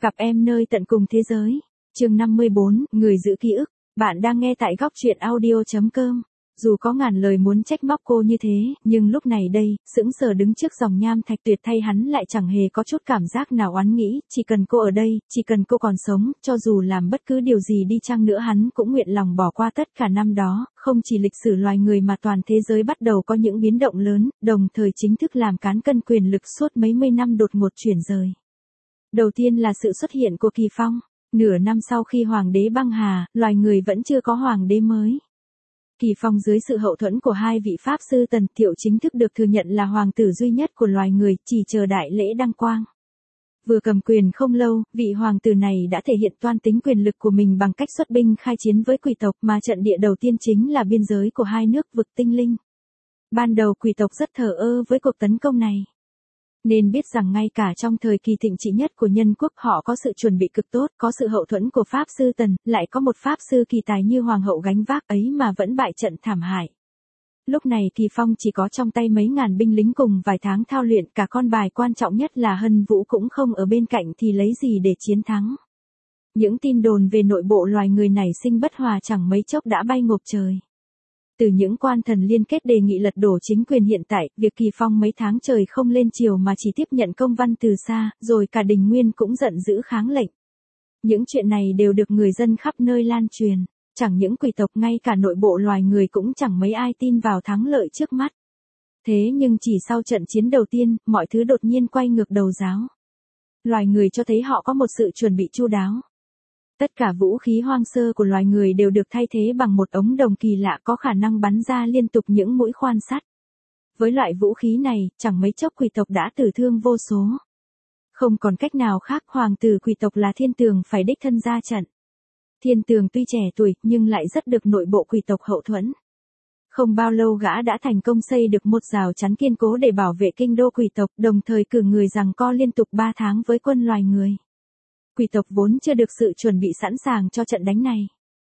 Cặp em nơi tận cùng thế giới. Chương 54, người giữ ký ức. Bạn đang nghe tại góc truyện audio.com. Dù có ngàn lời muốn trách móc cô như thế, nhưng lúc này đây, sững sờ đứng trước dòng nham thạch tuyệt thay hắn lại chẳng hề có chút cảm giác nào oán nghĩ, chỉ cần cô ở đây, chỉ cần cô còn sống, cho dù làm bất cứ điều gì đi chăng nữa hắn cũng nguyện lòng bỏ qua tất cả năm đó, không chỉ lịch sử loài người mà toàn thế giới bắt đầu có những biến động lớn, đồng thời chính thức làm cán cân quyền lực suốt mấy mươi năm đột ngột chuyển rời. Đầu tiên là sự xuất hiện của Kỳ Phong. Nửa năm sau khi hoàng đế băng hà, loài người vẫn chưa có hoàng đế mới. Kỳ Phong dưới sự hậu thuẫn của hai vị pháp sư Tần Thiệu chính thức được thừa nhận là hoàng tử duy nhất của loài người, chỉ chờ đại lễ đăng quang. Vừa cầm quyền không lâu, vị hoàng tử này đã thể hiện toan tính quyền lực của mình bằng cách xuất binh khai chiến với quỷ tộc, mà trận địa đầu tiên chính là biên giới của hai nước vực tinh linh. Ban đầu quỷ tộc rất thờ ơ với cuộc tấn công này. Nên biết rằng ngay cả trong thời kỳ thịnh trị nhất của nhân quốc họ có sự chuẩn bị cực tốt, có sự hậu thuẫn của Pháp Sư Tần, lại có một Pháp Sư kỳ tài như Hoàng hậu gánh vác ấy mà vẫn bại trận thảm hại. Lúc này Kỳ Phong chỉ có trong tay mấy ngàn binh lính cùng vài tháng thao luyện, cả con bài quan trọng nhất là Hân Vũ cũng không ở bên cạnh thì lấy gì để chiến thắng. Những tin đồn về nội bộ loài người nảy sinh bất hòa chẳng mấy chốc đã bay ngộp trời. Từ những quan thần liên kết đề nghị lật đổ chính quyền hiện tại, việc Kỳ Phong mấy tháng trời không lên triều mà chỉ tiếp nhận công văn từ xa, rồi cả Đình Nguyên cũng giận dữ kháng lệnh. Những chuyện này đều được người dân khắp nơi lan truyền, chẳng những quỷ tộc ngay cả nội bộ loài người cũng chẳng mấy ai tin vào thắng lợi trước mắt. Thế nhưng chỉ sau trận chiến đầu tiên, mọi thứ đột nhiên quay ngược đầu giáo. Loài người cho thấy họ có một sự chuẩn bị chu đáo. Tất cả vũ khí hoang sơ của loài người đều được thay thế bằng một ống đồng kỳ lạ có khả năng bắn ra liên tục những mũi khoan sắt. Với loại vũ khí này, chẳng mấy chốc quỷ tộc đã tử thương vô số. Không còn cách nào khác, hoàng tử quỷ tộc là Thiên Tường phải đích thân ra trận. Thiên Tường tuy trẻ tuổi nhưng lại rất được nội bộ quỷ tộc hậu thuẫn. Không bao lâu gã đã thành công xây được một rào chắn kiên cố để bảo vệ kinh đô quỷ tộc, đồng thời cử người giằng co liên tục 3 tháng với quân loài người. Quỷ tộc vốn chưa được sự chuẩn bị sẵn sàng cho trận đánh này.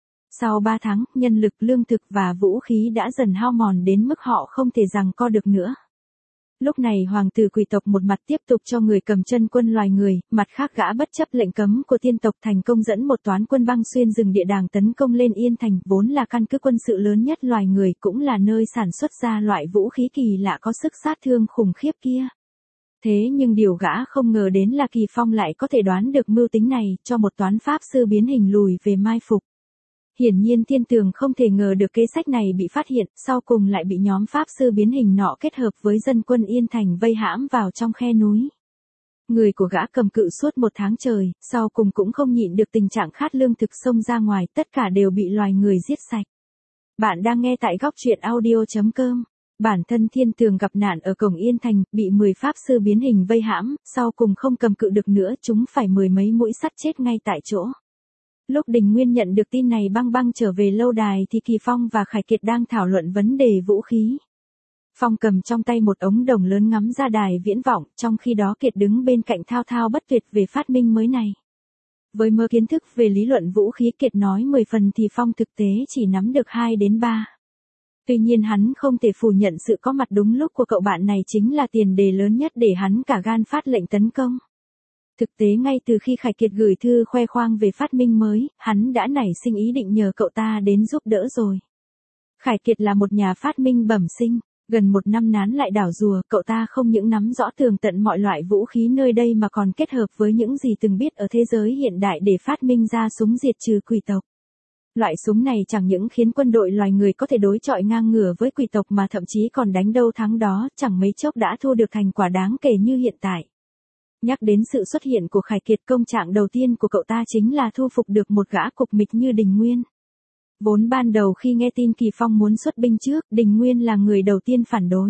Sau 3 tháng, nhân lực, lương thực và vũ khí đã dần hao mòn đến mức họ không thể giằng co được nữa. Lúc này hoàng tử quỷ tộc một mặt tiếp tục cho người cầm chân quân loài người, mặt khác gã bất chấp lệnh cấm của tiên tộc thành công dẫn một toán quân băng xuyên rừng địa đàng tấn công lên Yên Thành, vốn là căn cứ quân sự lớn nhất loài người, cũng là nơi sản xuất ra loại vũ khí kỳ lạ có sức sát thương khủng khiếp kia. Thế nhưng điều gã không ngờ đến là Kỳ Phong lại có thể đoán được mưu tính này, cho một toán pháp sư biến hình lùi về mai phục. Hiển nhiên Thiên Tường không thể ngờ được kế sách này bị phát hiện, sau cùng lại bị nhóm pháp sư biến hình nọ kết hợp với dân quân Yên Thành vây hãm vào trong khe núi. Người của gã cầm cự suốt 1 tháng trời, sau cùng cũng không nhịn được tình trạng khát lương thực xông ra ngoài, tất cả đều bị loài người giết sạch. Bạn đang nghe tại góc truyện audio.com. Bản thân Thiên Tường gặp nạn ở cổng Yên Thành, bị 10 pháp sư biến hình vây hãm, sau cùng không cầm cự được nữa, chúng phải 10 mấy mũi sắt chết ngay tại chỗ. Lúc Đình Nguyên nhận được tin này băng băng trở về lâu đài thì Kỳ Phong và Khải Kiệt đang thảo luận vấn đề vũ khí. Phong cầm trong tay một ống đồng lớn ngắm ra đài viễn vọng, trong khi đó Kiệt đứng bên cạnh thao thao bất tuyệt về phát minh mới này. Với mớ kiến thức về lý luận vũ khí Kiệt nói 10 phần thì Phong thực tế chỉ nắm được 2 đến 3. Tuy nhiên hắn không thể phủ nhận sự có mặt đúng lúc của cậu bạn này chính là tiền đề lớn nhất để hắn cả gan phát lệnh tấn công. Thực tế ngay từ khi Khải Kiệt gửi thư khoe khoang về phát minh mới, hắn đã nảy sinh ý định nhờ cậu ta đến giúp đỡ rồi. Khải Kiệt là một nhà phát minh bẩm sinh, gần 1 năm nán lại đảo rùa, cậu ta không những nắm rõ tường tận mọi loại vũ khí nơi đây mà còn kết hợp với những gì từng biết ở thế giới hiện đại để phát minh ra súng diệt trừ quỷ tộc. Loại súng này chẳng những khiến quân đội loài người có thể đối chọi ngang ngửa với quỷ tộc mà thậm chí còn đánh đâu thắng đó, chẳng mấy chốc đã thu được thành quả đáng kể như hiện tại. Nhắc đến sự xuất hiện của Khải Kiệt, công trạng đầu tiên của cậu ta chính là thu phục được một gã cục mịch như Đình Nguyên. Vốn ban đầu khi nghe tin Kỳ Phong muốn xuất binh trước, Đình Nguyên là người đầu tiên phản đối.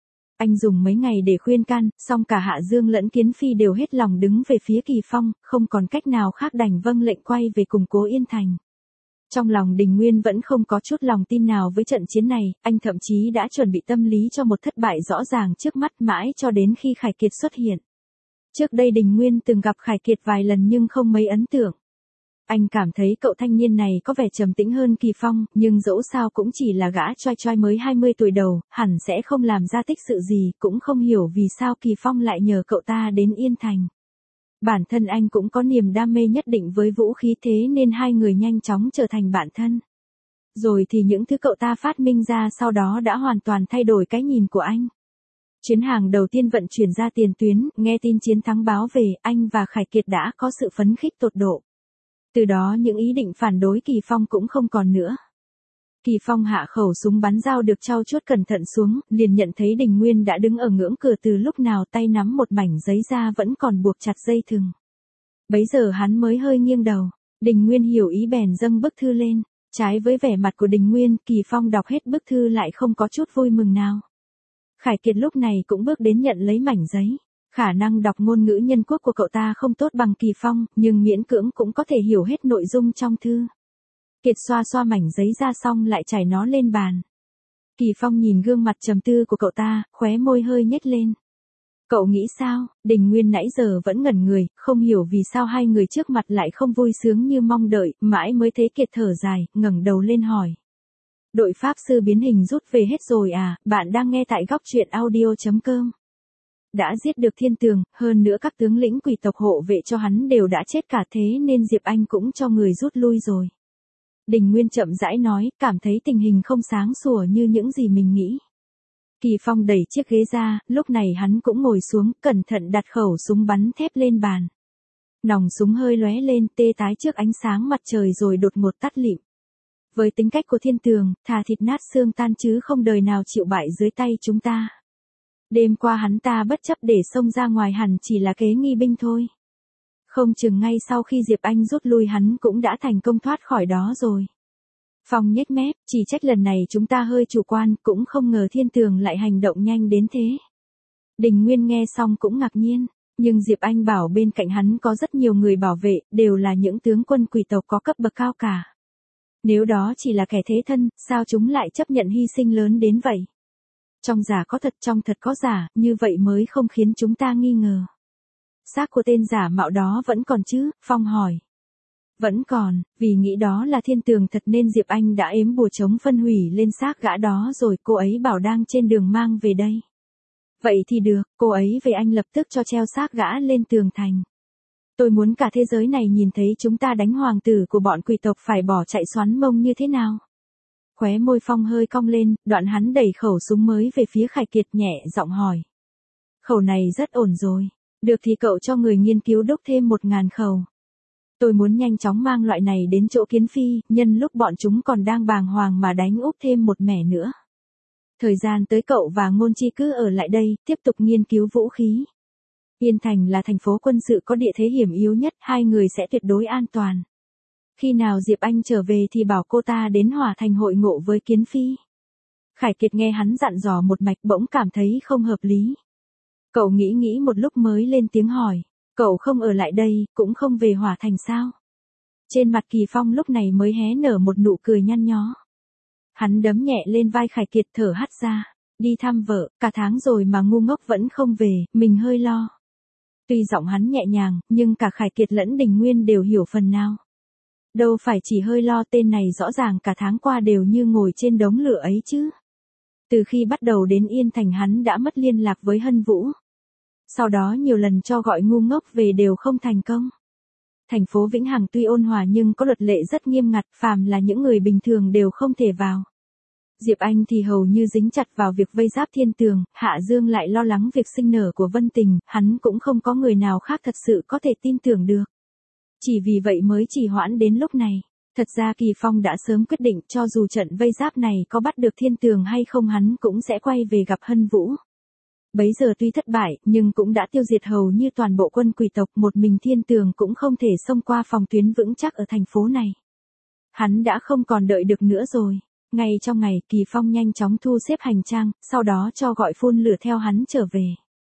Anh dùng mấy ngày để khuyên can, song cả Hạ Dương lẫn Kiến Phi đều hết lòng đứng về phía Kỳ Phong, không còn cách nào khác đành vâng lệnh quay về củng cố Yên Thành. Trong lòng Đình Nguyên vẫn không có chút lòng tin nào với trận chiến này, anh thậm chí đã chuẩn bị tâm lý cho một thất bại rõ ràng trước mắt mãi cho đến khi Khải Kiệt xuất hiện. Trước đây Đình Nguyên từng gặp Khải Kiệt vài lần nhưng không mấy ấn tượng. Anh cảm thấy cậu thanh niên này có vẻ trầm tĩnh hơn Kỳ Phong, nhưng dẫu sao cũng chỉ là gã choi choi mới 20 tuổi đầu, hẳn sẽ không làm ra tích sự gì, cũng không hiểu vì sao Kỳ Phong lại nhờ cậu ta đến Yên Thành. Bản thân anh cũng có niềm đam mê nhất định với vũ khí thế nên hai người nhanh chóng trở thành bạn thân. Rồi thì những thứ cậu ta phát minh ra sau đó đã hoàn toàn thay đổi cái nhìn của anh. Chuyến hàng đầu tiên vận chuyển ra tiền tuyến, nghe tin chiến thắng báo về, anh và Khải Kiệt đã có sự phấn khích tột độ. Từ đó những ý định phản đối Kỳ Phong cũng không còn nữa. Kỳ Phong hạ khẩu súng bắn dao được trau chuốt cẩn thận xuống, liền nhận thấy Đình Nguyên đã đứng ở ngưỡng cửa từ lúc nào, tay nắm một mảnh giấy da vẫn còn buộc chặt dây thừng. Bấy giờ hắn mới hơi nghiêng đầu, Đình Nguyên hiểu ý bèn dâng bức thư lên. Trái với vẻ mặt của Đình Nguyên, Kỳ Phong đọc hết bức thư lại không có chút vui mừng nào. Khải Kiệt lúc này cũng bước đến nhận lấy mảnh giấy. Khả năng đọc ngôn ngữ nhân quốc của cậu ta không tốt bằng Kỳ Phong, nhưng miễn cưỡng cũng có thể hiểu hết nội dung trong thư. Kiệt xoa xoa mảnh giấy ra xong lại trải nó lên bàn. Kỳ Phong nhìn gương mặt trầm tư của cậu ta, khóe môi hơi nhếch lên. Cậu nghĩ sao? Đình Nguyên nãy giờ vẫn ngẩn người, không hiểu vì sao hai người trước mặt lại không vui sướng như mong đợi, mãi mới thấy Kiệt thở dài, ngẩng đầu lên hỏi. Đội pháp sư biến hình rút về hết rồi à? Bạn đang nghe tại góc truyện audio.com. Đã giết được Thiên Tường, hơn nữa các tướng lĩnh quỷ tộc hộ vệ cho hắn đều đã chết cả thế nên Diệp Anh cũng cho người rút lui rồi. Đình Nguyên chậm rãi nói, cảm thấy tình hình không sáng sủa như những gì mình nghĩ. Kỳ Phong đẩy chiếc ghế ra, lúc này hắn cũng ngồi xuống, cẩn thận đặt khẩu súng bắn thép lên bàn. Nòng súng hơi lóe lên, tê tái trước ánh sáng mặt trời rồi đột ngột tắt lịm. Với tính cách của Thiên Tường, thà thịt nát xương tan chứ không đời nào chịu bại dưới tay chúng ta. Đêm qua hắn ta bất chấp để xông ra ngoài hẳn chỉ là kế nghi binh thôi. Không chừng ngay sau khi Diệp Anh rút lui hắn cũng đã thành công thoát khỏi đó rồi. Phong nhếch mép, chỉ trách lần này chúng ta hơi chủ quan, cũng không ngờ Thiên Tường lại hành động nhanh đến thế. Đình Nguyên nghe xong cũng ngạc nhiên, nhưng Diệp Anh bảo bên cạnh hắn có rất nhiều người bảo vệ, đều là những tướng quân quỷ tộc có cấp bậc cao cả. Nếu đó chỉ là kẻ thế thân, sao chúng lại chấp nhận hy sinh lớn đến vậy? Trong giả có thật, trong thật có giả, như vậy mới không khiến chúng ta nghi ngờ. Xác của tên giả mạo đó vẫn còn chứ? Phong hỏi. Vẫn còn, vì nghĩ đó là Thiên Tường thật nên Diệp Anh đã ếm bùa chống phân hủy lên xác gã đó rồi, cô ấy bảo đang trên đường mang về đây. Vậy thì được, cô ấy về anh lập tức cho treo xác gã lên tường thành. Tôi muốn cả thế giới này nhìn thấy chúng ta đánh hoàng tử của bọn quỷ tộc phải bỏ chạy xoắn mông như thế nào. Khóe môi Phong hơi cong lên, đoạn hắn đẩy khẩu súng mới về phía Khải Kiệt nhẹ giọng hỏi. Khẩu này rất ổn rồi, được thì cậu cho người nghiên cứu đúc thêm 1000 khẩu. Tôi muốn nhanh chóng mang loại này đến chỗ Kiến Phi, nhân lúc bọn chúng còn đang bàng hoàng mà đánh úp thêm một mẻ nữa. Thời gian tới cậu và Ngôn Chi cứ ở lại đây, tiếp tục nghiên cứu vũ khí. Yên Thành là thành phố quân sự có địa thế hiểm yếu nhất, hai người sẽ tuyệt đối an toàn. Khi nào Diệp Anh trở về thì bảo cô ta đến Hỏa Thành hội ngộ với Kiến Phi. Khải Kiệt nghe hắn dặn dò một mạch bỗng cảm thấy không hợp lý. Cậu nghĩ một lúc mới lên tiếng hỏi, cậu không ở lại đây, cũng không về Hỏa Thành sao? Trên mặt Kỳ Phong lúc này mới hé nở một nụ cười nhăn nhó. Hắn đấm nhẹ lên vai Khải Kiệt thở hắt ra, đi thăm vợ, cả tháng rồi mà ngu ngốc vẫn không về, mình hơi lo. Tuy giọng hắn nhẹ nhàng, nhưng cả Khải Kiệt lẫn Đình Nguyên đều hiểu phần nào. Đâu phải chỉ hơi lo, tên này rõ ràng cả tháng qua đều như ngồi trên đống lửa ấy chứ. Từ khi bắt đầu đến Yên Thành hắn đã mất liên lạc với Hân Vũ. Sau đó nhiều lần cho gọi ngu ngốc về đều không thành công. Thành phố Vĩnh Hằng tuy ôn hòa nhưng có luật lệ rất nghiêm ngặt, phàm là những người bình thường đều không thể vào. Diệp Anh thì hầu như dính chặt vào việc vây giáp Thiên Tường, Hạ Dương lại lo lắng việc sinh nở của Vân Tình, hắn cũng không có người nào khác thật sự có thể tin tưởng được. Chỉ vì vậy mới trì hoãn đến lúc này. Thật ra Kỳ Phong đã sớm quyết định cho dù trận vây giáp này có bắt được Thiên Tường hay không hắn cũng sẽ quay về gặp Hân Vũ. Bấy giờ tuy thất bại, nhưng cũng đã tiêu diệt hầu như toàn bộ quân quỷ tộc, một mình Thiên Tường cũng không thể xông qua phòng tuyến vững chắc ở thành phố này. Hắn đã không còn đợi được nữa rồi. Ngay trong ngày, Kỳ Phong nhanh chóng thu xếp hành trang, sau đó cho gọi phun lửa theo hắn trở về.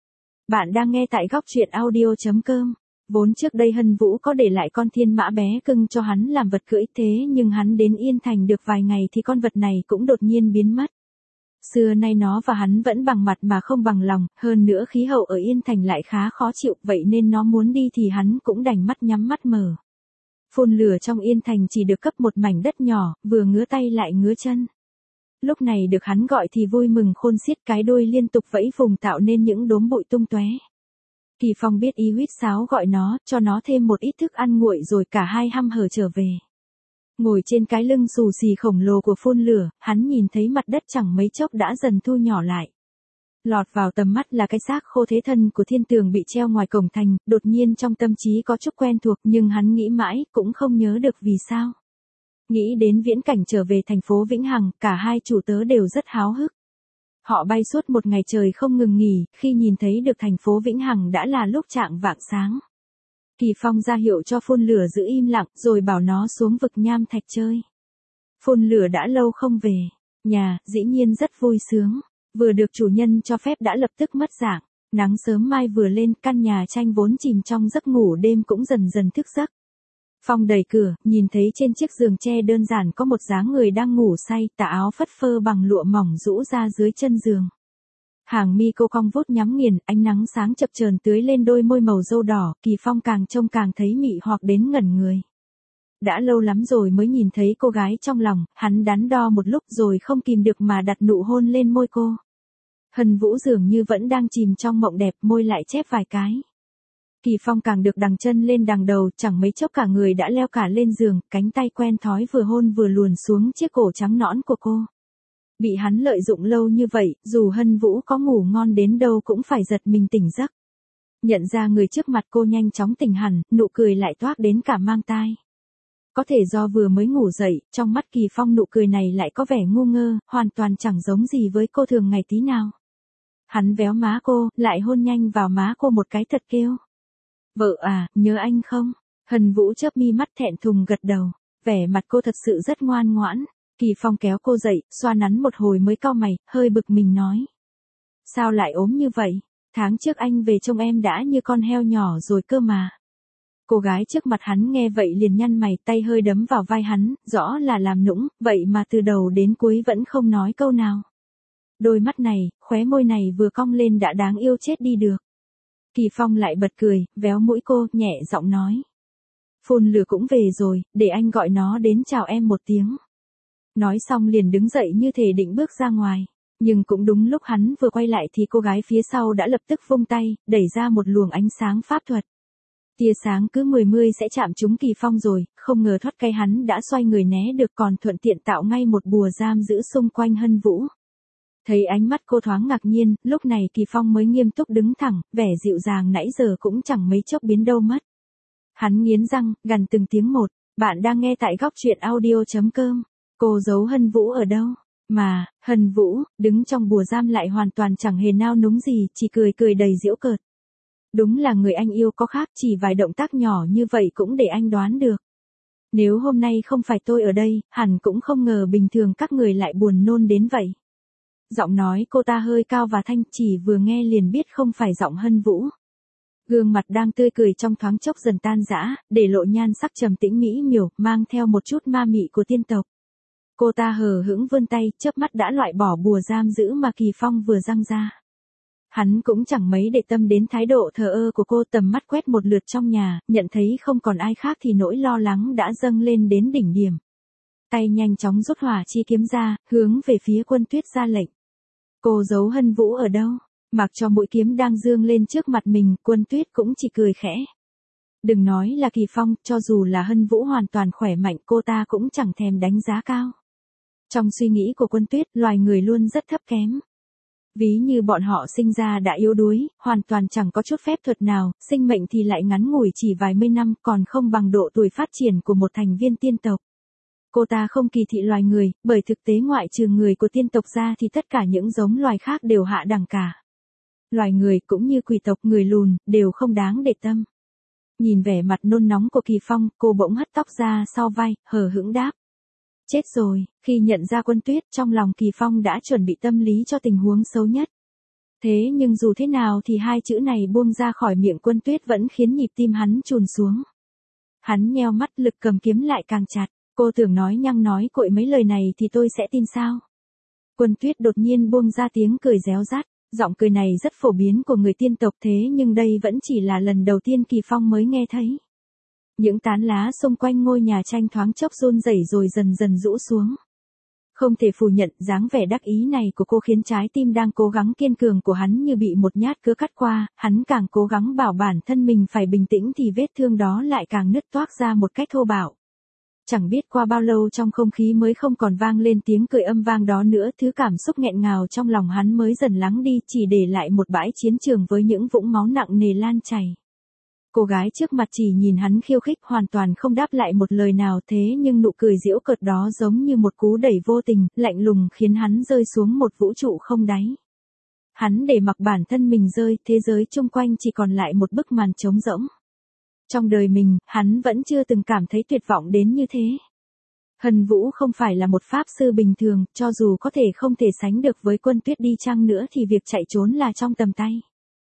Bạn đang nghe tại góc truyện audio.com. Vốn trước đây Hân Vũ có để lại con thiên mã bé cưng cho hắn làm vật cưỡi, thế nhưng hắn đến Yên Thành được vài ngày thì con vật này cũng đột nhiên biến mất. Xưa nay nó và hắn vẫn bằng mặt mà không bằng lòng, hơn nữa khí hậu ở Yên Thành lại khá khó chịu, vậy nên nó muốn đi thì hắn cũng đành mắt nhắm mắt mở. Phun lửa trong Yên Thành chỉ được cấp một mảnh đất nhỏ, vừa ngứa tay lại ngứa chân. Lúc này được hắn gọi thì vui mừng khôn xiết, cái đuôi liên tục vẫy vùng tạo nên những đốm bụi tung tóe. Kỳ Phong biết ý huýt sáo gọi nó, cho nó thêm một ít thức ăn nguội rồi cả hai hăm hở trở về. Ngồi trên cái lưng xù xì khổng lồ của phun lửa, hắn nhìn thấy mặt đất chẳng mấy chốc đã dần thu nhỏ lại. Lọt vào tầm mắt là cái xác khô thế thân của Thiên Tường bị treo ngoài cổng thành, đột nhiên trong tâm trí có chút quen thuộc nhưng hắn nghĩ mãi cũng không nhớ được vì sao. Nghĩ đến viễn cảnh trở về thành phố Vĩnh Hằng, cả hai chủ tớ đều rất háo hức. Họ bay suốt một ngày trời không ngừng nghỉ, khi nhìn thấy được thành phố Vĩnh Hằng đã là lúc chạng vạng sáng. Kỳ Phong ra hiệu cho phun lửa giữ im lặng rồi bảo nó xuống vực nham thạch chơi. Phun lửa đã lâu không về, nhà, dĩ nhiên rất vui sướng. Vừa được chủ nhân cho phép đã lập tức mất dạng. Nắng sớm mai vừa lên, căn nhà tranh vốn chìm trong giấc ngủ đêm cũng dần dần thức giấc. Phong đẩy cửa, nhìn thấy trên chiếc giường tre đơn giản có một dáng người đang ngủ say, tà áo phất phơ bằng lụa mỏng rũ ra dưới chân giường. Hàng mi cô cong vút nhắm nghiền, ánh nắng sáng chập chờn tưới lên đôi môi màu dâu đỏ, Kỳ Phong càng trông càng thấy mị hoặc đến ngẩn người. Đã lâu lắm rồi mới nhìn thấy cô gái trong lòng, hắn đắn đo một lúc rồi không kìm được mà đặt nụ hôn lên môi cô. Hân Vũ dường như vẫn đang chìm trong mộng đẹp, môi lại chép vài cái. Kỳ Phong càng được đằng chân lên đằng đầu, chẳng mấy chốc cả người đã leo cả lên giường, cánh tay quen thói vừa hôn vừa luồn xuống chiếc cổ trắng nõn của cô. Bị hắn lợi dụng lâu như vậy, dù Hân Vũ có ngủ ngon đến đâu cũng phải giật mình tỉnh giấc. Nhận ra người trước mặt cô nhanh chóng tỉnh hẳn, nụ cười lại toát đến cả mang tai. Có thể do vừa mới ngủ dậy, trong mắt Kỳ Phong nụ cười này lại có vẻ ngu ngơ, hoàn toàn chẳng giống gì với cô thường ngày tí nào. Hắn véo má cô, lại hôn nhanh vào má cô một cái thật kêu. Vợ à, nhớ anh không? Hân Vũ chớp mi mắt thẹn thùng gật đầu, vẻ mặt cô thật sự rất ngoan ngoãn. Kỳ Phong kéo cô dậy, xoa nắn một hồi mới cau mày, hơi bực mình nói. Sao lại ốm như vậy? Tháng trước anh về trông em đã như con heo nhỏ rồi cơ mà. Cô gái trước mặt hắn nghe vậy liền nhăn mày, tay hơi đấm vào vai hắn, rõ là làm nũng, vậy mà từ đầu đến cuối vẫn không nói câu nào. Đôi mắt này, khóe môi này vừa cong lên đã đáng yêu chết đi được. Kỳ Phong lại bật cười, véo mũi cô, nhẹ giọng nói. Phun lửa cũng về rồi, để anh gọi nó đến chào em một tiếng. Nói xong liền đứng dậy như thể định bước ra ngoài. Nhưng cũng đúng lúc hắn vừa quay lại thì cô gái phía sau đã lập tức vung tay, đẩy ra một luồng ánh sáng pháp thuật. Tia sáng cứ 10 sẽ chạm trúng Kỳ Phong rồi, không ngờ thoát cái hắn đã xoay người né được còn thuận tiện tạo ngay một bùa giam giữ xung quanh Hân Vũ. Thấy ánh mắt cô thoáng ngạc nhiên, lúc này Kỳ Phong mới nghiêm túc đứng thẳng, vẻ dịu dàng nãy giờ cũng chẳng mấy chốc biến đâu mất. Hắn nghiến răng, gằn từng tiếng một, bạn đang nghe tại góc truyện audio.com. Cô giấu Hân Vũ ở đâu? Mà, Hân Vũ, đứng trong bùa giam lại hoàn toàn chẳng hề nao núng gì, chỉ cười cười đầy giễu cợt. Đúng là người anh yêu có khác, chỉ vài động tác nhỏ như vậy cũng để anh đoán được. Nếu hôm nay không phải tôi ở đây, hẳn cũng không ngờ bình thường các người lại buồn nôn đến vậy. Giọng nói cô ta hơi cao và thanh, chỉ vừa nghe liền biết không phải giọng Hân Vũ. Gương mặt đang tươi cười trong thoáng chốc dần tan rã, để lộ nhan sắc trầm tĩnh mỹ miều, mang theo một chút ma mị của tiên tộc. Cô ta hờ hững vươn tay, chớp mắt đã loại bỏ bùa giam giữ mà Kỳ Phong vừa giăng ra. Hắn cũng chẳng mấy để tâm đến thái độ thờ ơ của cô, tầm mắt quét một lượt trong nhà, nhận thấy không còn ai khác thì nỗi lo lắng đã dâng lên đến đỉnh điểm. Tay nhanh chóng rút hỏa chi kiếm ra, hướng về phía Quân Tuyết ra lệnh. Cô giấu Hân Vũ ở đâu? Mặc cho mũi kiếm đang dương lên trước mặt mình, Quân Tuyết cũng chỉ cười khẽ. Đừng nói là Kỳ Phong, cho dù là Hân Vũ hoàn toàn khỏe mạnh cô ta cũng chẳng thèm đánh giá cao. Trong suy nghĩ của Quân Tuyết, loài người luôn rất thấp kém. Ví như bọn họ sinh ra đã yếu đuối, hoàn toàn chẳng có chút phép thuật nào, sinh mệnh thì lại ngắn ngủi chỉ vài mươi năm, còn không bằng độ tuổi phát triển của một thành viên tiên tộc. Cô ta không kỳ thị loài người, bởi thực tế ngoại trừ người của tiên tộc ra thì tất cả những giống loài khác đều hạ đẳng cả. Loài người cũng như quỷ tộc, người lùn, đều không đáng để tâm. Nhìn vẻ mặt nôn nóng của Kỳ Phong, cô bỗng hất tóc ra sau vai, hờ hững đáp. Chết rồi, khi nhận ra Quân Tuyết, trong lòng Kỳ Phong đã chuẩn bị tâm lý cho tình huống xấu nhất. Thế nhưng dù thế nào thì hai chữ này buông ra khỏi miệng Quân Tuyết vẫn khiến nhịp tim hắn chùn xuống. Hắn nheo mắt, lực cầm kiếm lại càng chặt. Cô tưởng nói nhăng nói cội mấy lời này thì tôi sẽ tin sao? Quân Tuyết đột nhiên buông ra tiếng cười réo rắt, giọng cười này rất phổ biến của người tiên tộc, thế nhưng đây vẫn chỉ là lần đầu tiên Kỳ Phong mới nghe thấy. Những tán lá xung quanh ngôi nhà tranh thoáng chốc run rẩy rồi dần dần rũ xuống. Không thể phủ nhận, dáng vẻ đắc ý này của cô khiến trái tim đang cố gắng kiên cường của hắn như bị một nhát cưa cắt qua, hắn càng cố gắng bảo bản thân mình phải bình tĩnh thì vết thương đó lại càng nứt toác ra một cách thô bạo. Chẳng biết qua bao lâu trong không khí mới không còn vang lên tiếng cười âm vang đó nữa, thứ cảm xúc nghẹn ngào trong lòng hắn mới dần lắng đi, chỉ để lại một bãi chiến trường với những vũng máu nặng nề lan chảy. Cô gái trước mặt chỉ nhìn hắn khiêu khích, hoàn toàn không đáp lại một lời nào, thế nhưng nụ cười giễu cợt đó giống như một cú đẩy vô tình, lạnh lùng khiến hắn rơi xuống một vũ trụ không đáy. Hắn để mặc bản thân mình rơi, thế giới chung quanh chỉ còn lại một bức màn trống rỗng. Trong đời mình, hắn vẫn chưa từng cảm thấy tuyệt vọng đến như thế. Hân Vũ không phải là một pháp sư bình thường, cho dù có thể không thể sánh được với Quân Tuyết đi chăng nữa thì việc chạy trốn là trong tầm tay.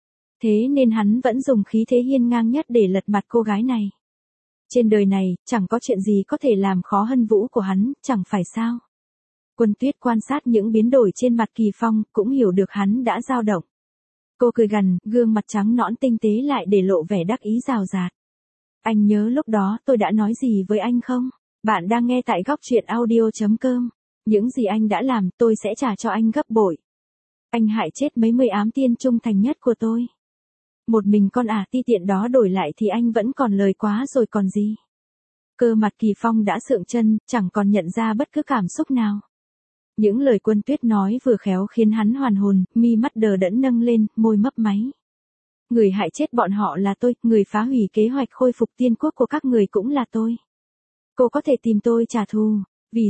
Thế nên hắn vẫn dùng khí thế hiên ngang nhất để lật mặt cô gái này. Trên đời này, chẳng có chuyện gì có thể làm khó Hân Vũ của hắn, chẳng phải sao? Quân Tuyết quan sát những biến đổi trên mặt Kỳ Phong, cũng hiểu được hắn đã dao động. Cô cười gằn, gương mặt trắng nõn tinh tế lại để lộ vẻ đắc ý rào rạt. Anh nhớ lúc đó tôi đã nói gì với anh không? Bạn đang nghe tại góc truyện audio.com. Những gì anh đã làm tôi sẽ trả cho anh gấp bội. Anh hại chết mấy mươi ám tiên trung thành nhất của tôi. Một mình con ti tiện đó đổi lại thì anh vẫn còn lời quá rồi còn gì. Cơ mặt Kỳ Phong đã sượng chân, chẳng còn nhận ra bất cứ cảm xúc nào. Những lời Quân Tuyết nói vừa khéo khiến hắn hoàn hồn, mi mắt đờ đẫn nâng lên, môi mấp máy. Người hại chết bọn họ là tôi, người phá hủy kế hoạch khôi phục tiên quốc của các người cũng là tôi. Cô có thể tìm tôi trả thù.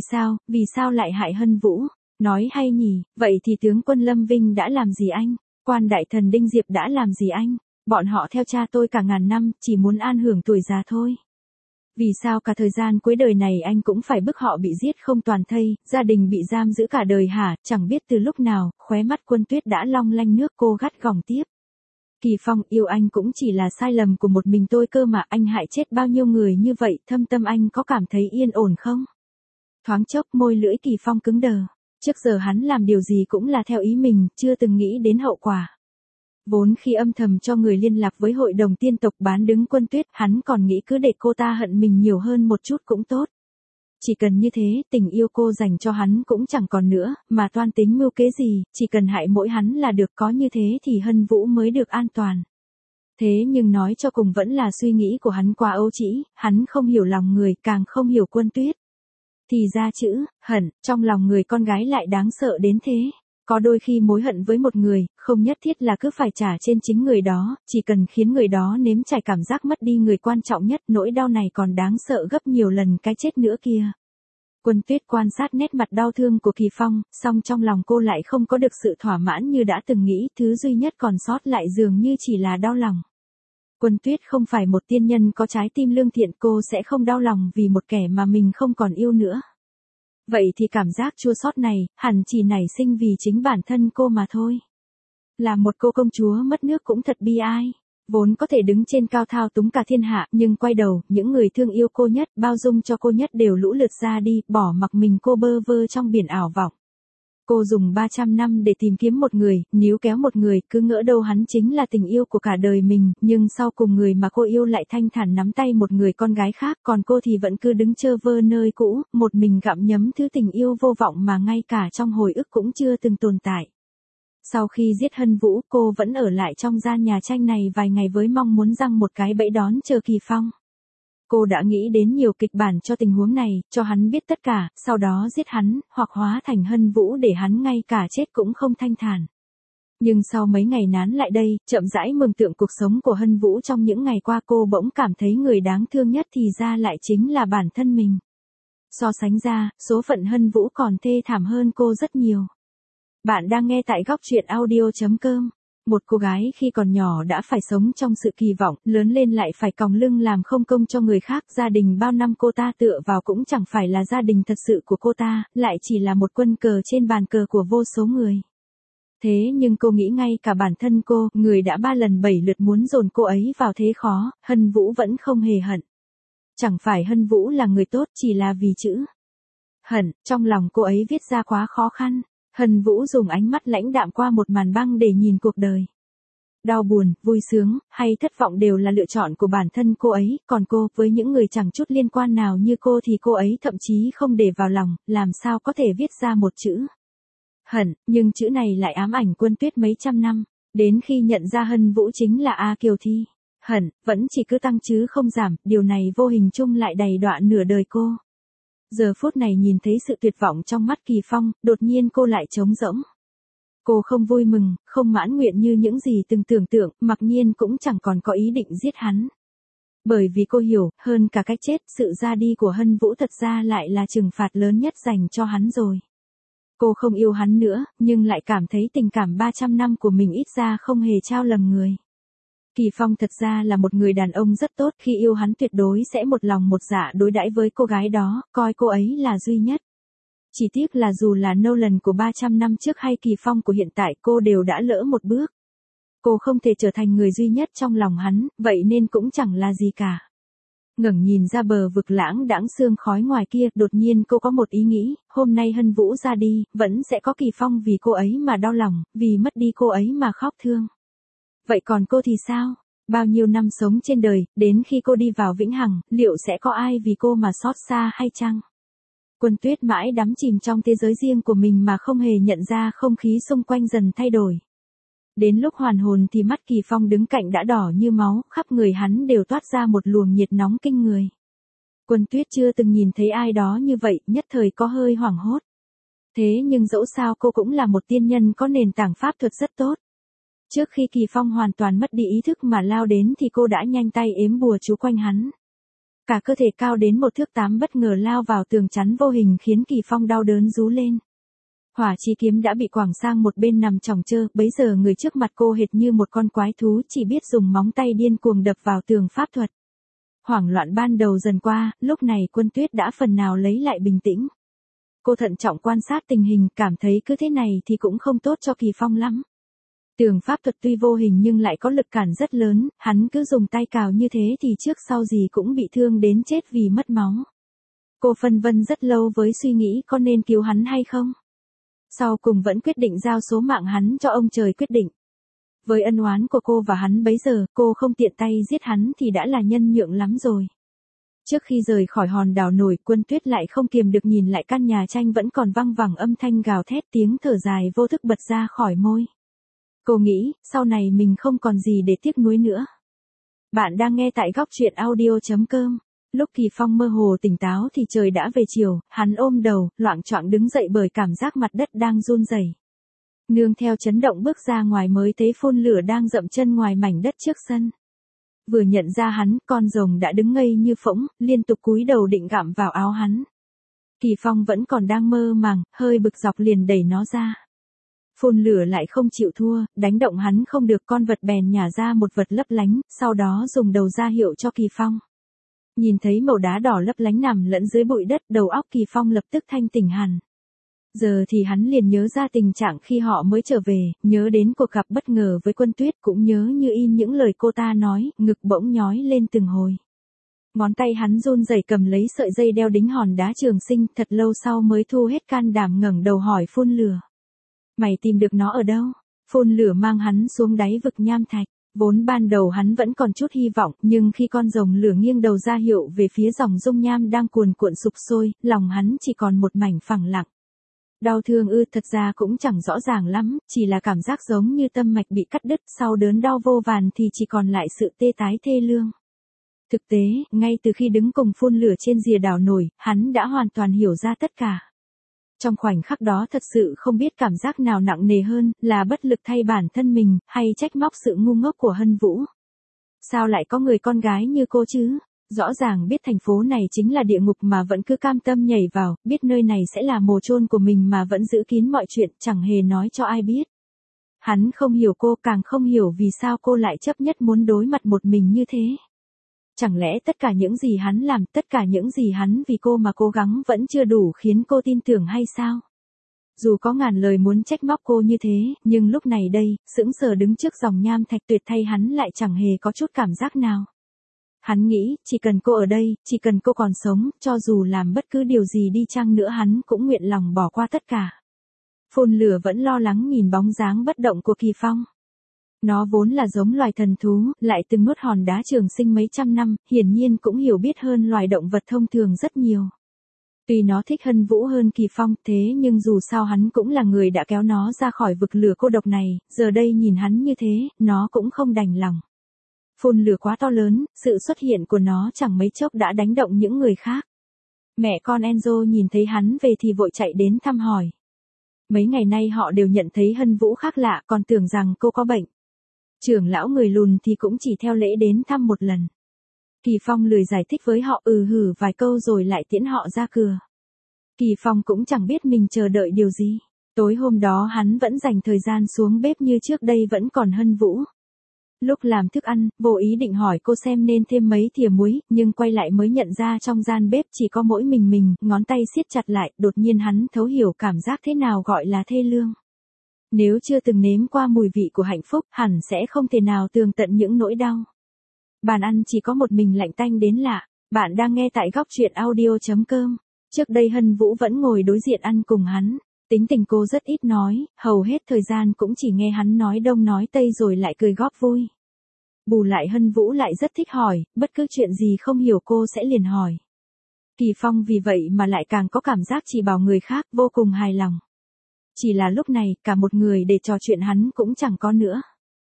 Vì sao lại hại Hân Vũ? Nói hay nhỉ, vậy thì tướng quân Lâm Vinh đã làm gì anh? Quan đại thần Đinh Diệp đã làm gì anh? Bọn họ theo cha tôi cả ngàn năm, chỉ muốn an hưởng tuổi già thôi. Vì sao cả thời gian cuối đời này anh cũng phải bức họ bị giết không toàn thây, gia đình bị giam giữ cả đời hả? Chẳng biết từ lúc nào, khóe mắt Quân Tuyết đã long lanh nước, cô gắt gỏng tiếp. Kỳ Phong, yêu anh cũng chỉ là sai lầm của một mình tôi cơ mà, anh hại chết bao nhiêu người như vậy, thâm tâm anh có cảm thấy yên ổn không? Thoáng chốc môi lưỡi Kỳ Phong cứng đờ. Trước giờ hắn làm điều gì cũng là theo ý mình, chưa từng nghĩ đến hậu quả. Vốn khi âm thầm cho người liên lạc với hội đồng tiên tộc bán đứng Quân Tuyết, hắn còn nghĩ cứ để cô ta hận mình nhiều hơn một chút cũng tốt. Chỉ cần như thế, tình yêu cô dành cho hắn cũng chẳng còn nữa, mà toan tính mưu kế gì, chỉ cần hại mỗi hắn là được, có như thế thì Hân Vũ mới được an toàn. Thế nhưng nói cho cùng vẫn là suy nghĩ của hắn quá ấu trĩ, hắn không hiểu lòng người, càng không hiểu Quân Tuyết. Thì ra chữ hận trong lòng người con gái lại đáng sợ đến thế. Có đôi khi mối hận với một người, không nhất thiết là cứ phải trả trên chính người đó, chỉ cần khiến người đó nếm trải cảm giác mất đi người quan trọng nhất, nỗi đau này còn đáng sợ gấp nhiều lần cái chết nữa kia. Quân Tuyết quan sát nét mặt đau thương của Kỳ Phong, song trong lòng cô lại không có được sự thỏa mãn như đã từng nghĩ, thứ duy nhất còn sót lại dường như chỉ là đau lòng. Quân Tuyết không phải một tiên nhân có trái tim lương thiện, cô sẽ không đau lòng vì một kẻ mà mình không còn yêu nữa. Vậy thì cảm giác chua xót này, hẳn chỉ nảy sinh vì chính bản thân cô mà thôi. Là một cô công chúa mất nước cũng thật bi ai. Vốn có thể đứng trên cao thao túng cả thiên hạ, nhưng quay đầu, những người thương yêu cô nhất, bao dung cho cô nhất đều lũ lượt ra đi, bỏ mặc mình cô bơ vơ trong biển ảo vọng. Cô dùng 300 năm để tìm kiếm một người, níu kéo một người, cứ ngỡ đâu hắn chính là tình yêu của cả đời mình, nhưng sau cùng người mà cô yêu lại thanh thản nắm tay một người con gái khác, còn cô thì vẫn cứ đứng chơ vơ nơi cũ, một mình gặm nhấm thứ tình yêu vô vọng mà ngay cả trong hồi ức cũng chưa từng tồn tại. Sau khi giết Hân Vũ, cô vẫn ở lại trong gian nhà tranh này vài ngày với mong muốn răng một cái bẫy đón chờ Kỳ Phong. Cô đã nghĩ đến nhiều kịch bản cho tình huống này, cho hắn biết tất cả, sau đó giết hắn, hoặc hóa thành Hân Vũ để hắn ngay cả chết cũng không thanh thản. Nhưng sau mấy ngày nán lại đây, chậm rãi mường tượng cuộc sống của Hân Vũ trong những ngày qua, cô bỗng cảm thấy người đáng thương nhất thì ra lại chính là bản thân mình. So sánh ra, số phận Hân Vũ còn thê thảm hơn cô rất nhiều. Bạn đang nghe tại góc truyện audio.com. Một cô gái khi còn nhỏ đã phải sống trong sự kỳ vọng, lớn lên lại phải còng lưng làm không công cho người khác, gia đình bao năm cô ta tựa vào cũng chẳng phải là gia đình thật sự của cô ta, lại chỉ là một quân cờ trên bàn cờ của vô số người. Thế nhưng cô nghĩ ngay cả bản thân cô, người đã 3 lần 7 lượt muốn dồn cô ấy vào thế khó, Hân Vũ vẫn không hề hận. Chẳng phải Hân Vũ là người tốt, chỉ là vì chữ hận, trong lòng cô ấy viết ra quá khó khăn. Hân Vũ dùng ánh mắt lãnh đạm qua một màn băng để nhìn cuộc đời. Đau buồn, vui sướng, hay thất vọng đều là lựa chọn của bản thân cô ấy, còn cô, với những người chẳng chút liên quan nào như cô thì cô ấy thậm chí không để vào lòng, làm sao có thể viết ra một chữ hận, nhưng chữ này lại ám ảnh Quân Tuyết mấy trăm năm, đến khi nhận ra Hân Vũ chính là A Kiều thì hận vẫn chỉ cứ tăng chứ không giảm, điều này vô hình chung lại đầy đọa nửa đời cô. Giờ phút này nhìn thấy sự tuyệt vọng trong mắt Kỳ Phong, đột nhiên cô lại trống rỗng. Cô không vui mừng, không mãn nguyện như những gì từng tưởng tượng, mặc nhiên cũng chẳng còn có ý định giết hắn. Bởi vì cô hiểu, hơn cả cái chết, sự ra đi của Hân Vũ thật ra lại là trừng phạt lớn nhất dành cho hắn rồi. Cô không yêu hắn nữa, nhưng lại cảm thấy tình cảm 300 năm của mình ít ra không hề trao lầm người. Kỳ Phong thật ra là một người đàn ông rất tốt, khi yêu hắn tuyệt đối sẽ một lòng một dạ đối đãi với cô gái đó, coi cô ấy là duy nhất. Chỉ tiếc là dù là Nolan của 300 năm trước hay Kỳ Phong của hiện tại, cô đều đã lỡ một bước. Cô không thể trở thành người duy nhất trong lòng hắn, vậy nên cũng chẳng là gì cả. Ngẩng nhìn ra bờ vực lãng đãng sương khói ngoài kia, đột nhiên cô có một ý nghĩ, hôm nay Hân Vũ ra đi, vẫn sẽ có Kỳ Phong vì cô ấy mà đau lòng, vì mất đi cô ấy mà khóc thương. Vậy còn cô thì sao? Bao nhiêu năm sống trên đời, đến khi cô đi vào vĩnh hằng, liệu sẽ có ai vì cô mà xót xa hay chăng? Quân Tuyết mãi đắm chìm trong thế giới riêng của mình mà không hề nhận ra không khí xung quanh dần thay đổi. Đến lúc hoàn hồn thì mắt Kỳ Phong đứng cạnh đã đỏ như máu, khắp người hắn đều toát ra một luồng nhiệt nóng kinh người. Quân Tuyết chưa từng nhìn thấy ai đó như vậy, nhất thời có hơi hoảng hốt. Thế nhưng dẫu sao cô cũng là một tiên nhân có nền tảng pháp thuật rất tốt. Trước khi Kỳ Phong hoàn toàn mất đi ý thức mà lao đến thì cô đã nhanh tay ếm bùa chú quanh hắn. Cả cơ thể cao đến 1 thước 8 bất ngờ lao vào tường chắn vô hình khiến Kỳ Phong đau đớn rú lên. Hỏa chi kiếm đã bị quẳng sang một bên nằm chòng chơ, bấy giờ người trước mặt cô hệt như một con quái thú chỉ biết dùng móng tay điên cuồng đập vào tường pháp thuật. Hoảng loạn ban đầu dần qua, lúc này Quân Tuyết đã phần nào lấy lại bình tĩnh. Cô thận trọng quan sát tình hình, cảm thấy cứ thế này thì cũng không tốt cho Kỳ Phong lắm. Tường pháp thuật tuy vô hình nhưng lại có lực cản rất lớn, hắn cứ dùng tay cào như thế thì trước sau gì cũng bị thương đến chết vì mất máu. Cô phân vân rất lâu với suy nghĩ có nên cứu hắn hay không. Sau cùng vẫn quyết định giao số mạng hắn cho ông trời quyết định. Với ân oán của cô và hắn bấy giờ, cô không tiện tay giết hắn thì đã là nhân nhượng lắm rồi. Trước khi rời khỏi hòn đảo nổi, Quân Tuyết lại không kiềm được nhìn lại căn nhà tranh vẫn còn văng vẳng âm thanh gào thét, tiếng thở dài vô thức bật ra khỏi môi. Cô nghĩ, sau này mình không còn gì để tiếc nuối nữa. Bạn đang nghe tại góc truyện audio.com. Lúc Kỳ Phong mơ hồ tỉnh táo thì trời đã về chiều, hắn ôm đầu, loạng choạng đứng dậy bởi cảm giác mặt đất đang run rẩy. Nương theo chấn động bước ra ngoài mới thấy phun lửa đang dậm chân ngoài mảnh đất trước sân. Vừa nhận ra hắn, con rồng đã đứng ngây như phỗng, liên tục cúi đầu định gặm vào áo hắn. Kỳ Phong vẫn còn đang mơ màng, hơi bực dọc liền đẩy nó ra. Phun lửa lại không chịu thua, đánh động hắn không được, con vật bèn nhả ra một vật lấp lánh, sau đó dùng đầu ra hiệu cho Kỳ Phong. Nhìn thấy màu đá đỏ lấp lánh nằm lẫn dưới bụi đất, đầu óc Kỳ Phong lập tức thanh tỉnh hẳn. Giờ thì hắn liền nhớ ra tình trạng khi họ mới trở về, nhớ đến cuộc gặp bất ngờ với Quân Tuyết, cũng nhớ như in những lời cô ta nói, ngực bỗng nhói lên từng hồi. Ngón tay hắn run rẩy cầm lấy sợi dây đeo đính hòn đá trường sinh, thật lâu sau mới thu hết can đảm ngẩng đầu hỏi phun lửa. Mày tìm được nó ở đâu? Phun lửa mang hắn xuống đáy vực nham thạch. Vốn ban đầu hắn vẫn còn chút hy vọng, nhưng khi con rồng lửa nghiêng đầu ra hiệu về phía dòng dung nham đang cuồn cuộn sục sôi, lòng hắn chỉ còn một mảnh phẳng lặng. Đau thương thật ra cũng chẳng rõ ràng lắm, chỉ là cảm giác giống như tâm mạch bị cắt đứt, sau đớn đau vô vàn thì chỉ còn lại sự tê tái thê lương. Thực tế, ngay từ khi đứng cùng phun lửa trên rìa đảo nổi, hắn đã hoàn toàn hiểu ra tất cả. Trong khoảnh khắc đó thật sự không biết cảm giác nào nặng nề hơn, là bất lực thay bản thân mình, hay trách móc sự ngu ngốc của Hân Vũ. Sao lại có người con gái như cô chứ? Rõ ràng biết thành phố này chính là địa ngục mà vẫn cứ cam tâm nhảy vào, biết nơi này sẽ là mồ chôn của mình mà vẫn giữ kín mọi chuyện, chẳng hề nói cho ai biết. Hắn không hiểu cô, càng không hiểu vì sao cô lại chấp nhất muốn đối mặt một mình như thế. Chẳng lẽ tất cả những gì hắn làm, tất cả những gì hắn vì cô mà cố gắng vẫn chưa đủ khiến cô tin tưởng hay sao? Dù có ngàn lời muốn trách móc cô như thế, nhưng lúc này đây, sững sờ đứng trước dòng nham thạch tuyệt thay hắn lại chẳng hề có chút cảm giác nào. Hắn nghĩ, chỉ cần cô ở đây, chỉ cần cô còn sống, cho dù làm bất cứ điều gì đi chăng nữa hắn cũng nguyện lòng bỏ qua tất cả. Phun lửa vẫn lo lắng nhìn bóng dáng bất động của Kỳ Phong. Nó vốn là giống loài thần thú, lại từng nuốt hòn đá trường sinh mấy trăm năm, hiển nhiên cũng hiểu biết hơn loài động vật thông thường rất nhiều. Tuy nó thích Hân Vũ hơn Kỳ Phong, thế nhưng dù sao hắn cũng là người đã kéo nó ra khỏi vực lửa cô độc này, giờ đây nhìn hắn như thế, nó cũng không đành lòng. Phun lửa quá to lớn, sự xuất hiện của nó chẳng mấy chốc đã đánh động những người khác. Mẹ con Enzo nhìn thấy hắn về thì vội chạy đến thăm hỏi. Mấy ngày nay họ đều nhận thấy Hân Vũ khác lạ, còn tưởng rằng cô có bệnh. Trưởng lão người lùn thì cũng chỉ theo lễ đến thăm một lần. Kỳ Phong lười giải thích với họ hử vài câu rồi lại tiễn họ ra cửa. Kỳ Phong cũng chẳng biết mình chờ đợi điều gì. Tối hôm đó hắn vẫn dành thời gian xuống bếp như trước đây vẫn còn Hân Vũ. Lúc làm thức ăn, vô ý định hỏi cô xem nên thêm mấy thìa muối, nhưng quay lại mới nhận ra trong gian bếp chỉ có mỗi mình, ngón tay siết chặt lại, đột nhiên hắn thấu hiểu cảm giác thế nào gọi là thê lương. Nếu chưa từng nếm qua mùi vị của hạnh phúc, hẳn sẽ không thể nào tường tận những nỗi đau. Bàn ăn chỉ có một mình lạnh tanh đến lạ. Bạn đang nghe tại góc truyện audio.com. Trước đây Hân Vũ vẫn ngồi đối diện ăn cùng hắn. Tính tình cô rất ít nói, hầu hết thời gian cũng chỉ nghe hắn nói đông nói tây rồi lại cười góp vui. Bù lại Hân Vũ lại rất thích hỏi, bất cứ chuyện gì không hiểu cô sẽ liền hỏi. Kỳ Phong vì vậy mà lại càng có cảm giác chỉ bảo người khác, vô cùng hài lòng. Chỉ là lúc này, cả một người để trò chuyện hắn cũng chẳng có nữa.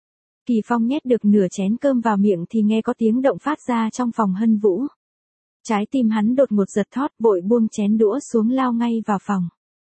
Kỳ Phong nhét được nửa chén cơm vào miệng thì nghe có tiếng động phát ra trong phòng Hân Vũ. Trái tim hắn đột ngột giật thót, vội buông chén đũa xuống lao ngay vào phòng.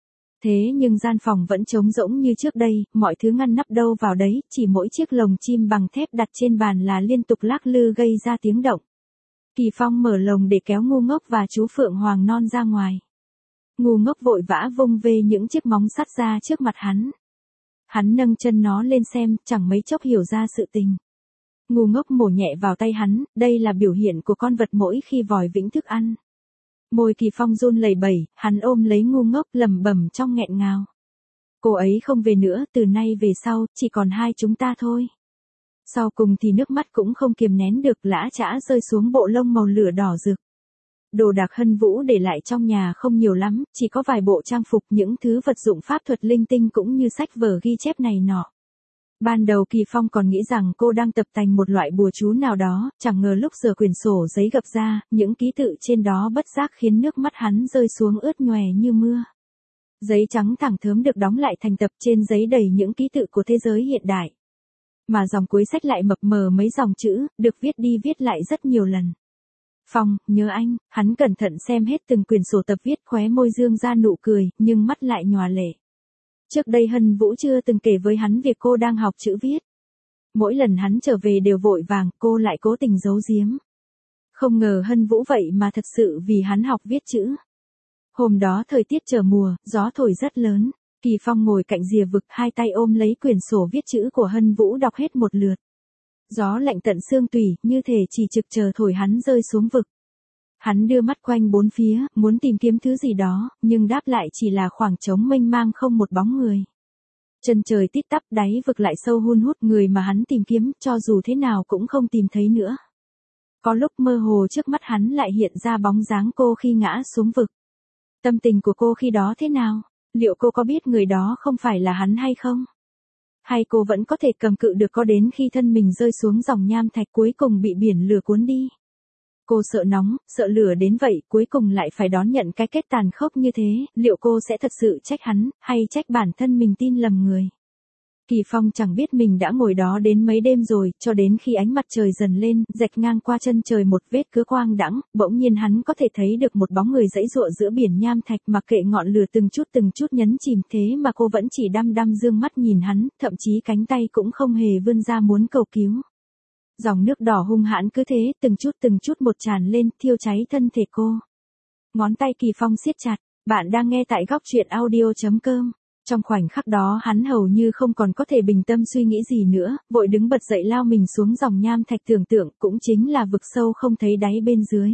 Thế nhưng gian phòng vẫn trống rỗng như trước đây, mọi thứ ngăn nắp đâu vào đấy, chỉ mỗi chiếc lồng chim bằng thép đặt trên bàn là liên tục lắc lư gây ra tiếng động. Kỳ Phong mở lồng để kéo Ngu Ngốc và chú Phượng Hoàng Non ra ngoài. Ngu Ngốc vội vã vung về những chiếc móng sắt ra trước mặt hắn. Hắn nâng chân nó lên xem, chẳng mấy chốc hiểu ra sự tình. Ngu Ngốc mổ nhẹ vào tay hắn, đây là biểu hiện của con vật mỗi khi vòi vĩnh thức ăn. Môi Kỳ Phong run lẩy bẩy, hắn ôm lấy Ngu Ngốc lẩm bẩm trong nghẹn ngào. Cô ấy không về nữa, từ nay về sau, chỉ còn hai chúng ta thôi. Sau cùng thì nước mắt cũng không kiềm nén được, lã chã rơi xuống bộ lông màu lửa đỏ rực. Đồ đạc Hân Vũ để lại trong nhà không nhiều lắm, chỉ có vài bộ trang phục, những thứ vật dụng pháp thuật linh tinh cũng như sách vở ghi chép này nọ. Ban đầu Kỳ Phong còn nghĩ rằng cô đang tập tành một loại bùa chú nào đó, chẳng ngờ lúc giờ quyển sổ giấy gập ra, những ký tự trên đó bất giác khiến nước mắt hắn rơi xuống ướt nhòe như mưa. Giấy trắng thẳng thớm được đóng lại thành tập, trên giấy đầy những ký tự của thế giới hiện đại. Mà dòng cuối sách lại mập mờ mấy dòng chữ, được viết đi viết lại rất nhiều lần. Phong, nhớ anh, hắn cẩn thận xem hết từng quyển sổ tập viết, khóe môi dương ra nụ cười, nhưng mắt lại nhòa lệ. Trước đây Hân Vũ chưa từng kể với hắn việc cô đang học chữ viết. Mỗi lần hắn trở về đều vội vàng, cô lại cố tình giấu giếm. Không ngờ Hân Vũ vậy mà thật sự vì hắn học viết chữ. Hôm đó thời tiết trở mùa, gió thổi rất lớn. Kỳ Phong ngồi cạnh rìa vực, hai tay ôm lấy quyển sổ viết chữ của Hân Vũ đọc hết một lượt. Gió lạnh tận xương tủy, như thể chỉ trực chờ thổi hắn rơi xuống vực. Hắn đưa mắt quanh bốn phía, muốn tìm kiếm thứ gì đó, nhưng đáp lại chỉ là khoảng trống mênh mang không một bóng người. Chân trời tít tắp, đáy vực lại sâu hun hút, người mà hắn tìm kiếm, cho dù thế nào cũng không tìm thấy nữa. Có lúc mơ hồ trước mắt hắn lại hiện ra bóng dáng cô khi ngã xuống vực. Tâm tình của cô khi đó thế nào? Liệu cô có biết người đó không phải là hắn hay không? Hay cô vẫn có thể cầm cự được có đến khi thân mình rơi xuống dòng nham thạch cuối cùng bị biển lửa cuốn đi? Cô sợ nóng, sợ lửa đến vậy, cuối cùng lại phải đón nhận cái kết tàn khốc như thế, liệu cô sẽ thật sự trách hắn, hay trách bản thân mình tin lầm người? Kỳ Phong chẳng biết mình đã ngồi đó đến mấy đêm rồi, cho đến khi ánh mặt trời dần lên, rạch ngang qua chân trời một vết cứa quang đãng, bỗng nhiên hắn có thể thấy được một bóng người giãy giụa giữa biển nham thạch, mặc kệ ngọn lửa từng chút nhấn chìm, thế mà cô vẫn chỉ đăm đăm dương mắt nhìn hắn, thậm chí cánh tay cũng không hề vươn ra muốn cầu cứu. Dòng nước đỏ hung hãn cứ thế, từng chút một tràn lên, thiêu cháy thân thể cô. Ngón tay Kỳ Phong siết chặt. Bạn đang nghe tại góc truyện audio.com. Trong khoảnh khắc đó hắn hầu như không còn có thể bình tâm suy nghĩ gì nữa, vội đứng bật dậy lao mình xuống dòng nham thạch, tưởng tượng cũng chính là vực sâu không thấy đáy bên dưới.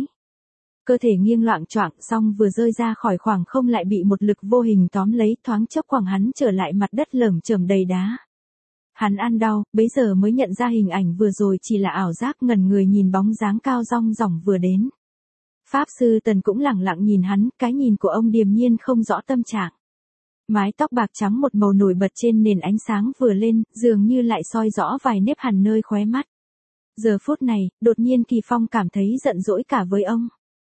Cơ thể nghiêng loạng choạng, xong vừa rơi ra khỏi khoảng không lại bị một lực vô hình tóm lấy, thoáng chốc quẳng hắn trở lại mặt đất lởm chởm đầy đá. Hắn ăn đau, bấy giờ mới nhận ra hình ảnh vừa rồi chỉ là ảo giác, ngẩn người nhìn bóng dáng cao rong ròng vừa đến. Pháp sư Tần cũng lẳng lặng nhìn hắn, cái nhìn của ông điềm nhiên không rõ tâm trạng. Mái tóc bạc trắng một màu nổi bật trên nền ánh sáng vừa lên, dường như lại soi rõ vài nếp hằn nơi khóe mắt. Giờ phút này, đột nhiên Kỳ Phong cảm thấy giận dỗi cả với ông.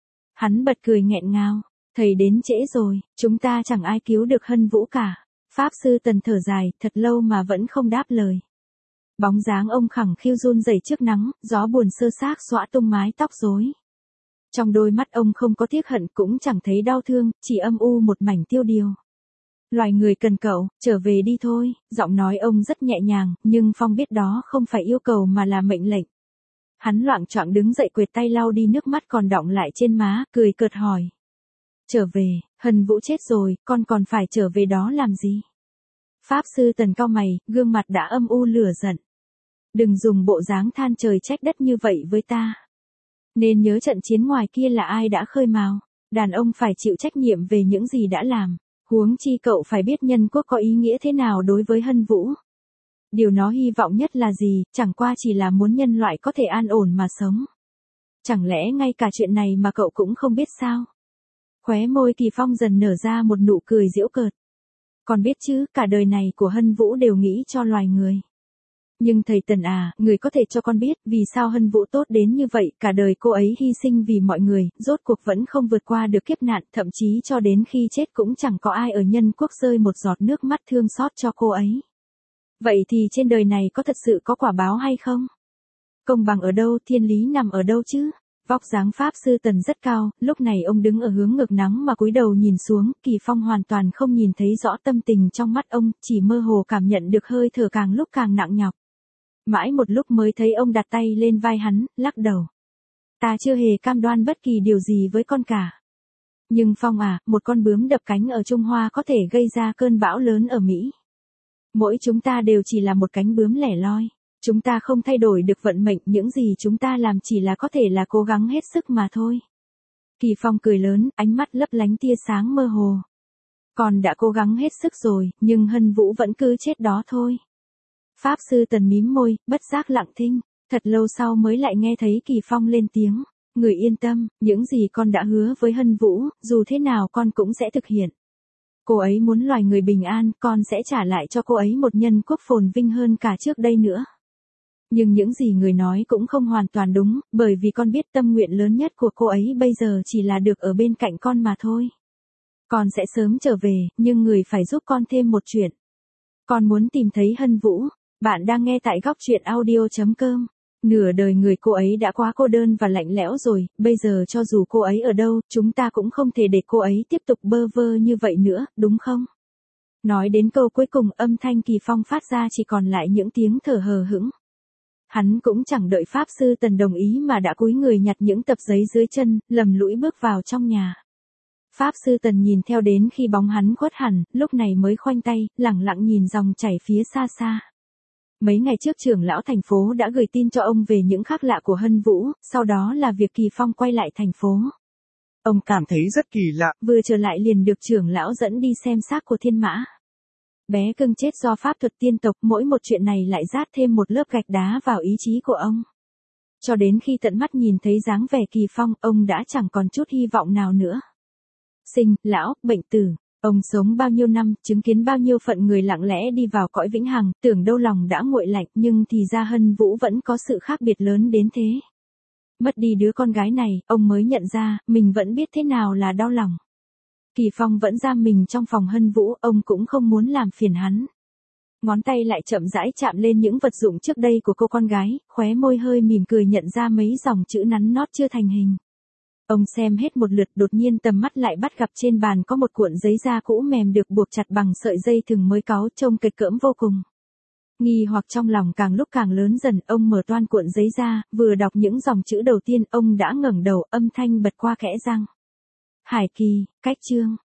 Hắn bật cười nghẹn ngào, thầy đến trễ rồi, chúng ta chẳng ai cứu được Hân Vũ cả. Pháp Sư Tần thở dài, thật lâu mà vẫn không đáp lời. Bóng dáng ông khẳng khiu run rẩy trước nắng, gió buồn sơ xác xõa tung mái tóc rối. Trong đôi mắt ông không có tiếc hận cũng chẳng thấy đau thương, chỉ âm u một mảnh tiêu điều. Loài người cần cậu, trở về đi thôi, giọng nói ông rất nhẹ nhàng, nhưng Phong biết đó không phải yêu cầu mà là mệnh lệnh. Hắn loạng choạng đứng dậy quệt tay lau đi nước mắt còn đọng lại trên má, cười cợt hỏi. Trở về, Hân Vũ chết rồi, con còn phải trở về đó làm gì? Pháp Sư Tần cau mày, gương mặt đã âm u lửa giận. Đừng dùng bộ dáng than trời trách đất như vậy với ta. Nên nhớ trận chiến ngoài kia là ai đã khơi mào, đàn ông phải chịu trách nhiệm về những gì đã làm. Huống chi cậu phải biết nhân quốc có ý nghĩa thế nào đối với Hân Vũ. Điều nó hy vọng nhất là gì, chẳng qua chỉ là muốn nhân loại có thể an ổn mà sống. Chẳng lẽ ngay cả chuyện này mà cậu cũng không biết sao? Khóe môi Kỳ Phong dần nở ra một nụ cười giễu cợt. Con biết chứ, cả đời này của Hân Vũ đều nghĩ cho loài người. Nhưng thầy Tần à, người có thể cho con biết vì sao Hân Vũ tốt đến như vậy, cả đời cô ấy hy sinh vì mọi người, rốt cuộc vẫn không vượt qua được kiếp nạn, thậm chí cho đến khi chết cũng chẳng có ai ở nhân quốc rơi một giọt nước mắt thương xót cho cô ấy. Vậy thì trên đời này có thật sự có quả báo hay không? Công bằng ở đâu, thiên lý nằm ở đâu chứ? Vóc dáng Pháp Sư Tần rất cao, lúc này ông đứng ở hướng ngược nắng mà cúi đầu nhìn xuống, Kỳ Phong hoàn toàn không nhìn thấy rõ tâm tình trong mắt ông, chỉ mơ hồ cảm nhận được hơi thở càng lúc càng nặng nhọc. Mãi một lúc mới thấy ông đặt tay lên vai hắn, lắc đầu. Ta chưa hề cam đoan bất kỳ điều gì với con cả. Nhưng Phong à, một con bướm đập cánh ở Trung Hoa có thể gây ra cơn bão lớn ở Mỹ. Mỗi chúng ta đều chỉ là một cánh bướm lẻ loi. Chúng ta không thay đổi được vận mệnh, những gì chúng ta làm chỉ là có thể là cố gắng hết sức mà thôi. Kỳ Phong cười lớn, ánh mắt lấp lánh tia sáng mơ hồ. Con đã cố gắng hết sức rồi, nhưng Hân Vũ vẫn cứ chết đó thôi. Pháp Sư Tần mím môi, bất giác lặng thinh, thật lâu sau mới lại nghe thấy Kỳ Phong lên tiếng. Người yên tâm, những gì con đã hứa với Hân Vũ, dù thế nào con cũng sẽ thực hiện. Cô ấy muốn loài người bình an, con sẽ trả lại cho cô ấy một nhân quốc phồn vinh hơn cả trước đây nữa. Nhưng những gì người nói cũng không hoàn toàn đúng, bởi vì con biết tâm nguyện lớn nhất của cô ấy bây giờ chỉ là được ở bên cạnh con mà thôi. Con sẽ sớm trở về, nhưng người phải giúp con thêm một chuyện. Con muốn tìm thấy Hân Vũ. Bạn đang nghe tại góc truyện audio.com. Nửa đời người cô ấy đã quá cô đơn và lạnh lẽo rồi, bây giờ cho dù cô ấy ở đâu, chúng ta cũng không thể để cô ấy tiếp tục bơ vơ như vậy nữa, đúng không? Nói đến câu cuối cùng, âm thanh Kỳ Phong phát ra chỉ còn lại những tiếng thở hờ hững. Hắn cũng chẳng đợi Pháp Sư Tần đồng ý mà đã cúi người nhặt những tập giấy dưới chân, lầm lũi bước vào trong nhà. Pháp Sư Tần nhìn theo đến khi bóng hắn khuất hẳn, lúc này mới khoanh tay, lẳng lặng nhìn dòng chảy phía xa xa. Mấy ngày trước trưởng lão thành phố đã gửi tin cho ông về những khác lạ của Hân Vũ, sau đó là việc Kỳ Phong quay lại thành phố. Ông cảm thấy rất kỳ lạ, vừa trở lại liền được trưởng lão dẫn đi xem xác của Thiên Mã. Bé cưng chết do pháp thuật tiên tộc, mỗi một chuyện này lại rát thêm một lớp gạch đá vào ý chí của ông. Cho đến khi tận mắt nhìn thấy dáng vẻ Kỳ Phong, ông đã chẳng còn chút hy vọng nào nữa. Sinh, lão, bệnh tử. Ông sống bao nhiêu năm, chứng kiến bao nhiêu phận người lặng lẽ đi vào cõi vĩnh hằng, tưởng đâu lòng đã nguội lạnh, nhưng thì ra Hân Vũ vẫn có sự khác biệt lớn đến thế. Mất đi đứa con gái này, ông mới nhận ra, mình vẫn biết thế nào là đau lòng. Kỳ Phong vẫn giam mình trong phòng Hân Vũ, ông cũng không muốn làm phiền hắn. Ngón tay lại chậm rãi chạm lên những vật dụng trước đây của cô con gái, khóe môi hơi mỉm cười nhận ra mấy dòng chữ nắn nót chưa thành hình. Ông xem hết một lượt, đột nhiên tầm mắt lại bắt gặp trên bàn có một cuộn giấy da cũ mềm được buộc chặt bằng sợi dây thừng mới cáu, trông kịch cỡm vô cùng. Nghi hoặc trong lòng càng lúc càng lớn dần, ông mở toan cuộn giấy ra, vừa đọc những dòng chữ đầu tiên, ông đã ngẩng đầu, âm thanh bật qua kẽ răng. Hải Kỳ, cách chương.